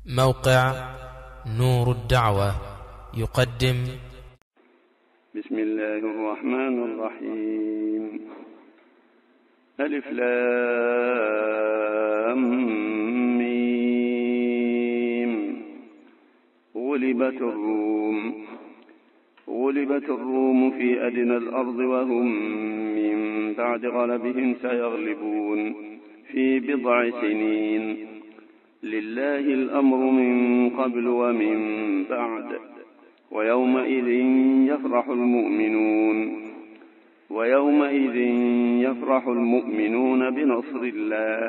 موقع نور الدعوة يقدم. بسم الله الرحمن الرحيم. ألف لام ميم. غلبت الروم في أدنى الأرض وهم من بعد غلبهم سيغلبون في بضع سنين. لله الأمر من قبل ومن بعد. ويومئذ يفرح المؤمنون بنصر الله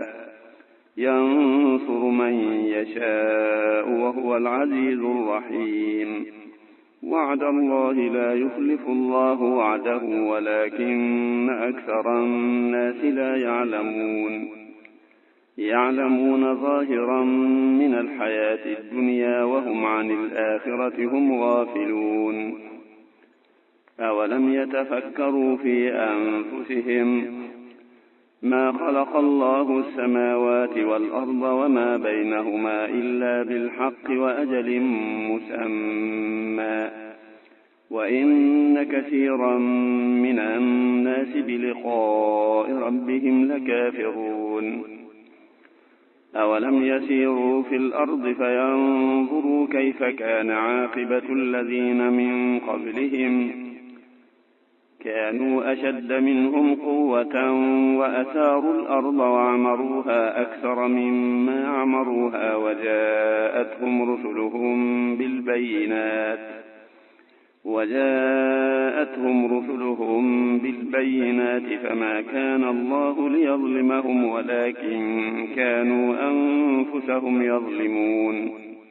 ينصر من يشاء وهو العزيز الرحيم. وعد الله لا يخلف الله وعده ولكن أكثر الناس لا يعلمون ظاهرا من الحياة الدنيا وهم عن الآخرة هم غافلون. أولم يتفكروا في أنفسهم ما خلق الله السماوات والأرض وما بينهما إلا بالحق وأجل مسمى وإن كثيرا من الناس بلقاء ربهم لكافرون. أولم يسيروا في الأرض فينظروا كيف كان عاقبة الذين من قبلهم كانوا أشد منهم قوة وأثاروا الأرض وعمروها أكثر مما عمروها وجاءتهم رسلهم بالبينات فما كان الله ليظلمهم ولكن كانوا أنفسهم يظلمون.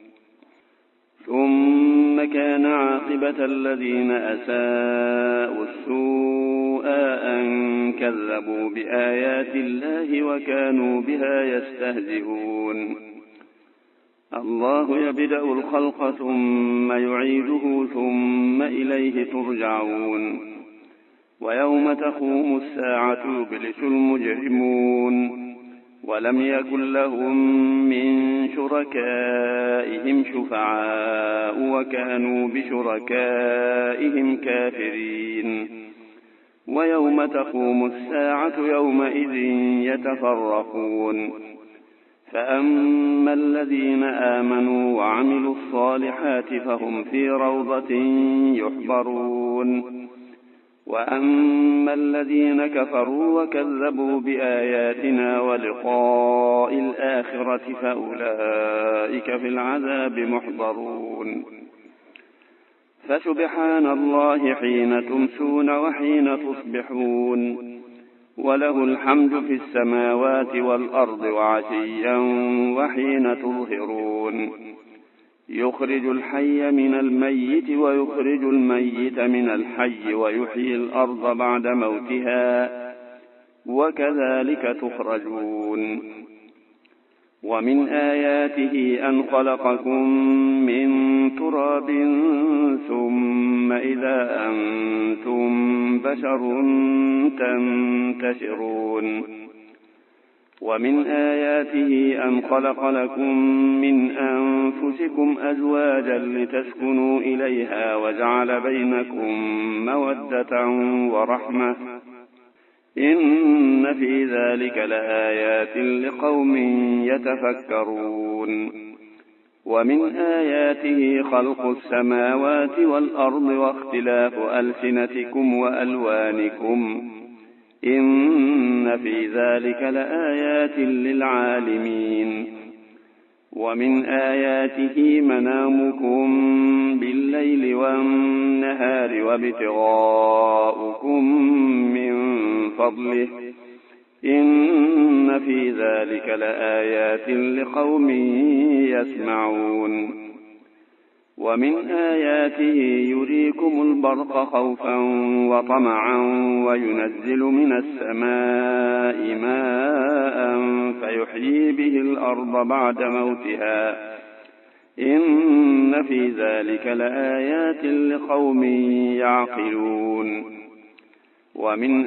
ثم كان عاقبة الذين أساءوا السوء أن كذبوا بآيات الله وكانوا بها يستهزئون. الله يبدأ الخلق ثم يعيده ثم إليه ترجعون. ويوم تقوم الساعة يبلس المجرمون ولم يكن لهم من شركائهم شفعاء وكانوا بشركائهم كافرين. ويوم تقوم الساعة يومئذ يتفرقون. فأما الذين آمنوا وعملوا الصالحات فهم في روضة يحبرون. وأما الذين كفروا وكذبوا بآياتنا ولقاء الآخرة فأولئك في العذاب محضرون. فسبحان الله حين تمسون وحين تصبحون وله الحمد في السماوات والأرض وعشيا وحين تظهرون. يخرج الحي من الميت ويخرج الميت من الحي ويحيي الأرض بعد موتها وكذلك تخرجون. ومن آياته أن خلقكم من تراب ثم إذا أنتم بشر تنتشرون. ومن آياته أن خلق لكم من أنفسكم أزواجا لتسكنوا إليها وجعل بينكم مودة ورحمة إن في ذلك لآيات لقوم يتفكرون. ومن آياته خلق السماوات والأرض واختلاف ألسنتكم وألوانكم إن في ذلك لآيات للعالمين. ومن آياته منامكم بالليل والنهار وابتغاؤكم من فضله إن في ذلك لآيات لقوم يسمعون. ومن آياته يريكم البرق خوفا وطمعا وينزل من السماء ماء فيحيي به الأرض بعد موتها إن في ذلك لآيات لقوم يعقلون. ومن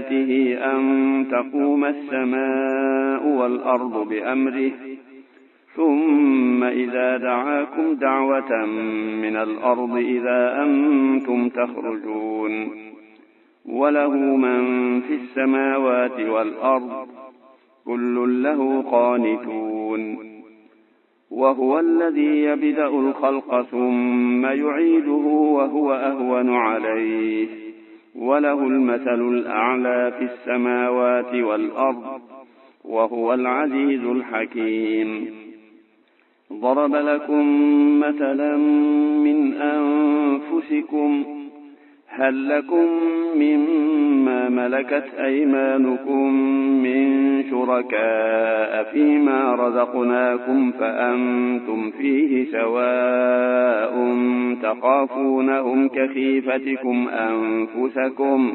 آياته أن تقوم السماء والأرض بأمره ثم إذا دعاكم دعوة من الأرض إذا أنتم تخرجون وله من في السماوات والأرض كل له قانتون وهو الذي يبدأ الخلق ثم يعيده وهو أهون عليه وله المثل الأعلى في السماوات والأرض وهو العزيز الحكيم ضرب لكم مثلا من أنفسكم هل لكم مما ملكت أيمانكم من شركاء فيما رزقناكم فأنتم فيه سواء تخافونهم كخيفتكم أنفسكم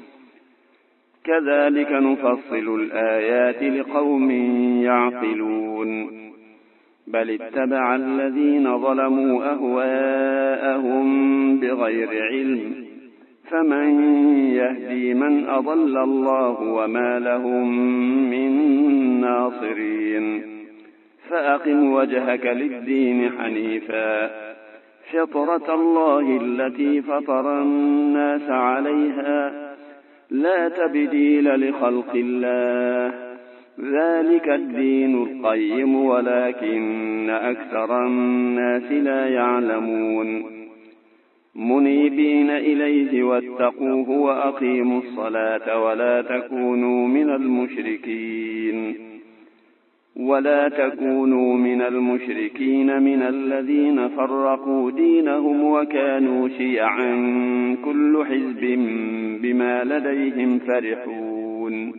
كذلك نفصل الآيات لقوم يعقلون بل اتبع الذين ظلموا أهواءهم بغير علم فمن يهدي من أضل الله وما لهم من ناصرين فأقم وجهك للدين حنيفا فطرة الله التي فطر الناس عليها لا تبديل لخلق الله ذلك الدين القيم ولكن أكثر الناس لا يعلمون منيبين إليه واتقوه وأقيموا الصلاة ولا تكونوا من المشركين من الذين فرقوا دينهم وكانوا شيعا كل حزب بما لديهم فرحون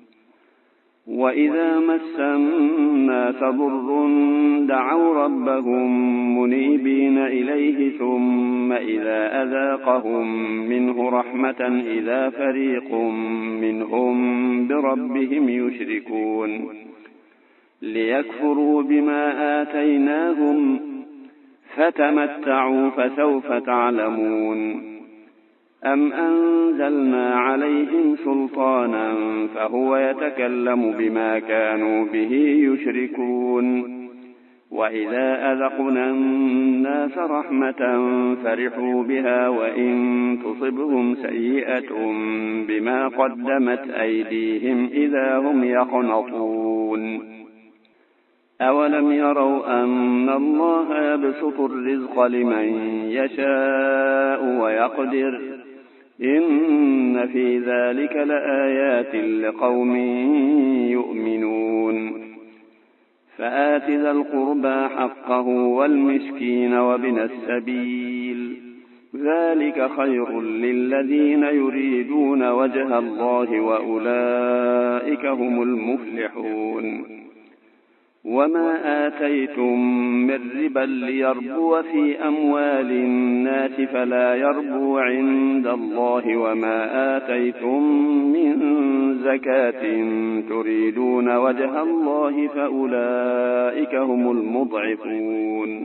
وإذا مس الناس ضر دعوا ربهم منيبين إليه ثم إذا أذاقهم منه رحمة إذا فريق منهم بربهم يشركون ليكفروا بما آتيناهم فتمتعوا فسوف تعلمون أم أنزلنا عليهم سلطانا فهو يتكلم بما كانوا به يشركون وإذا أذقنا الناس رحمة فرحوا بها وإن تصبهم سيئة بما قدمت أيديهم إذا هم يقنطون أولم يروا أن الله يبسط الرزق لمن يشاء ويقدر إن في ذلك لآيات لقوم يؤمنون فآت ذا القربى حقه والمسكين وابن السبيل ذلك خير للذين يريدون وجه الله وأولئك هم المفلحون وما آتيتم من ربا ليربو في أموال الناس فلا يربو عند الله وما آتيتم من زكاة تريدون وجه الله فأولئك هم المضعفون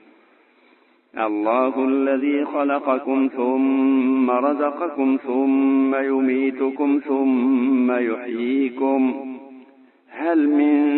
الله الذي خلقكم ثم رزقكم ثم يميتكم ثم يحييكم هل من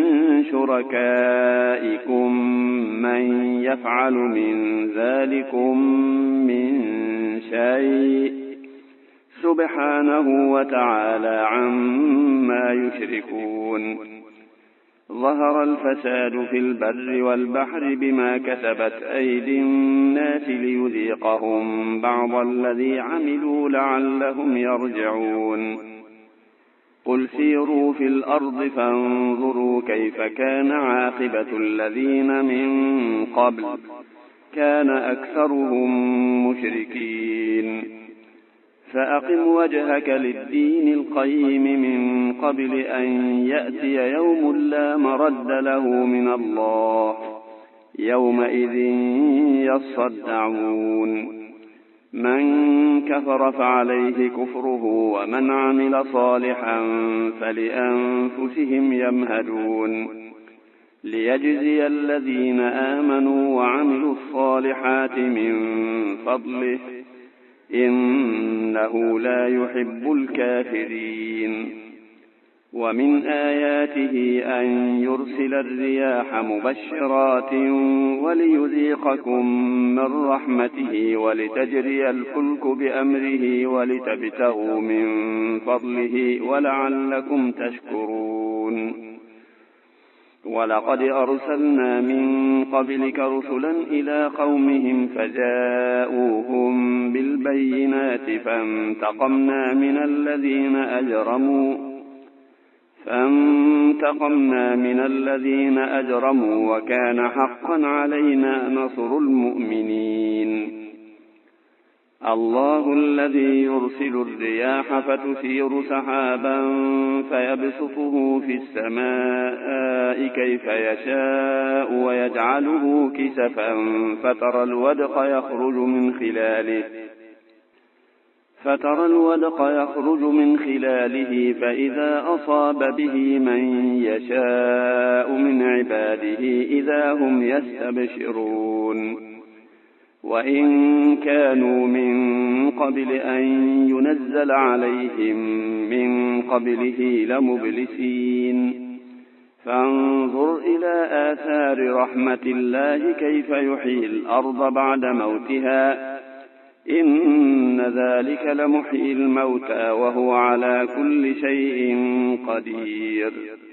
شركائكم من يفعل من ذلكم من شيء سبحانه وتعالى عما يشركون ظهر الفساد في البر والبحر بما كسبت أيدي الناس ليذيقهم بعض الذي عملوا لعلهم يرجعون قل سيروا في الأرض فانظروا كيف كان عاقبة الذين من قبل كان أكثرهم مشركين فأقم وجهك للدين القيم من قبل أن يأتي يوم لا مرد له من الله يومئذ يصدعون من كفر فعليه كفره ومن عمل صالحا فلأنفسهم يمهدون ليجزي الذين آمنوا وعملوا الصالحات من فضله إنه لا يحب الكافرين ومن آياته أن يرسل الرياح مبشرات وليذيقكم من رحمته ولتجري الفلك بأمره ولتبتغوا من فضله ولعلكم تشكرون. ولقد أرسلنا من قبلك رسلا إلى قومهم فجاءوهم بالبينات فانتقمنا من الذين أجرموا وكان حقا علينا نصر المؤمنين. الله الذي يرسل الرياح فتثير سحابا فيبسطه في السماء كيف يشاء ويجعله كسفا فترى الودق يخرج من خلاله فإذا أصاب به من يشاء من عباده إذا هم يستبشرون. وإن كانوا من قبل أن ينزل عليهم من قبله لمبلسين. فانظر إلى آثار رحمة الله كيف يحيي الأرض بعد موتها إن ذلك لمحيي الموتى وهو على كل شيء قدير.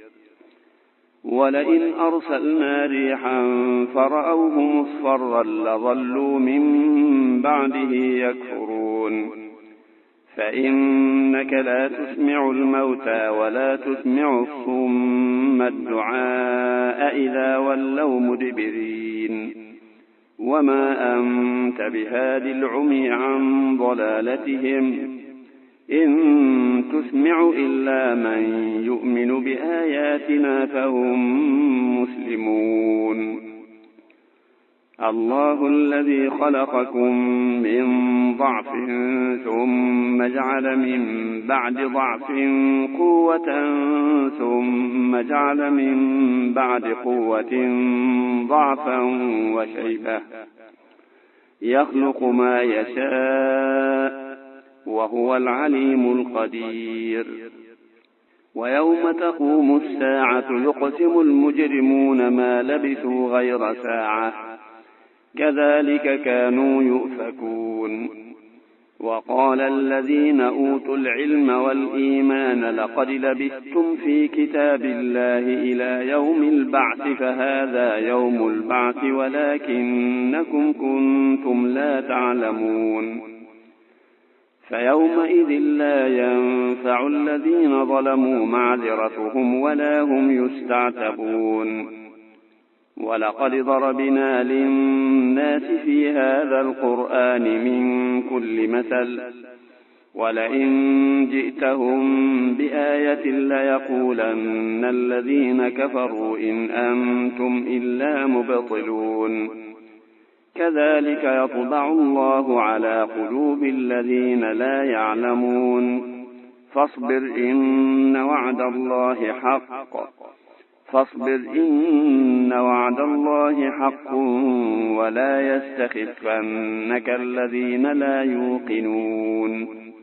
ولئن أرسلنا ريحا فرأوه مصفرا لظلوا من بعده يكفرون. فإنك لا تسمع الموتى ولا تسمع الصم الدعاء إذا ولوا مدبرين. وما أنت بهاد العمي عن ضلالتهم إن تسمع إلا من يؤمن بآياتنا فهم مسلمون. الله الذي خلقكم من ضعف ثم جعل من بعد ضعف قوة ثم جعل من بعد قوة ضعفا وشيبة يخلق ما يشاء وهو العليم القدير. ويوم تقوم الساعة يقسم المجرمون ما لبثوا غير ساعة كذلك كانوا يؤفكون. وقال الذين أوتوا العلم والإيمان لقد لبثتم في كتاب الله إلى يوم البعث فهذا يوم البعث ولكنكم كنتم لا تعلمون. فيومئذ لا ينفع الذين ظلموا معذرتهم ولا هم يستعتبون. ولقد ضربنا للناس في هذا القرآن من كل مثل ولئن جئتهم بآية ليقولن الذين كفروا إن أنتم إلا مبطلون. كذلك يطبع الله على قلوب الذين لا يعلمون. فاصبر إن وعد الله حق ولا يستخفنك الذين لا يوقنون.